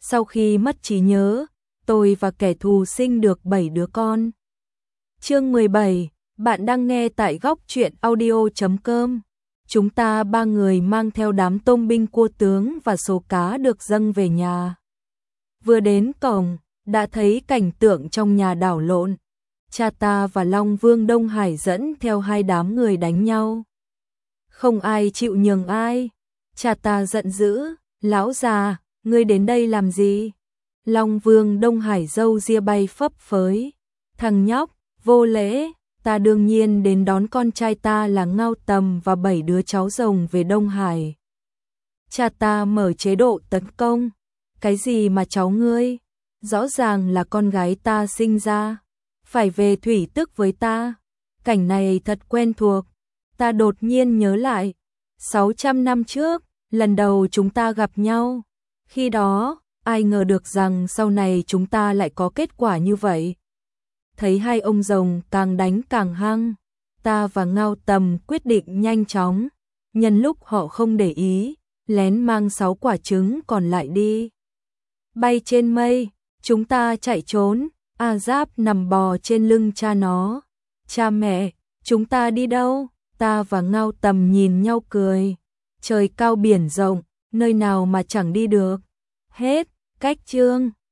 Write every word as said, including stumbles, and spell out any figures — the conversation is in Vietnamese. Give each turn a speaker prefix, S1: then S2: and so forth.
S1: Sau khi mất trí nhớ, tôi và kẻ thù sinh được bảy đứa con. Chương mười bảy, bạn đang nghe tại góc truyện audio chấm com. Chúng ta ba người mang theo đám tôm binh cua tướng và số cá được dâng về nhà. Vừa đến cổng, đã thấy cảnh tượng trong nhà đảo lộn. Cha ta và Long Vương Đông Hải dẫn theo hai đám người đánh nhau. Không ai chịu nhường ai. Cha ta giận dữ, lão già, ngươi đến đây làm gì? Long Vương Đông Hải râu ria bay phấp phới. Thằng nhóc, vô lễ, ta đương nhiên đến đón con trai ta là Ngao Tầm và bảy đứa cháu rồng về Đông Hải. Cha ta mở chế độ tấn công. Cái gì mà cháu ngươi? Rõ ràng là con gái ta sinh ra. Phải về thủy tức với ta. Cảnh này thật quen thuộc. Ta đột nhiên nhớ lại. sáu trăm năm trước, lần đầu chúng ta gặp nhau. Khi đó, ai ngờ được rằng sau này chúng ta lại có kết quả như vậy. Thấy hai ông rồng càng đánh càng hăng, ta và Ngao Tầm quyết định nhanh chóng, nhân lúc họ không để ý, lén mang sáu quả trứng còn lại đi. Bay trên mây, chúng ta chạy trốn, A Giáp nằm bò trên lưng cha nó. Cha mẹ, chúng ta đi đâu? Ta và Ngao Tầm nhìn nhau cười. Trời cao biển rộng, nơi nào mà chẳng đi được. Hết, cách chương.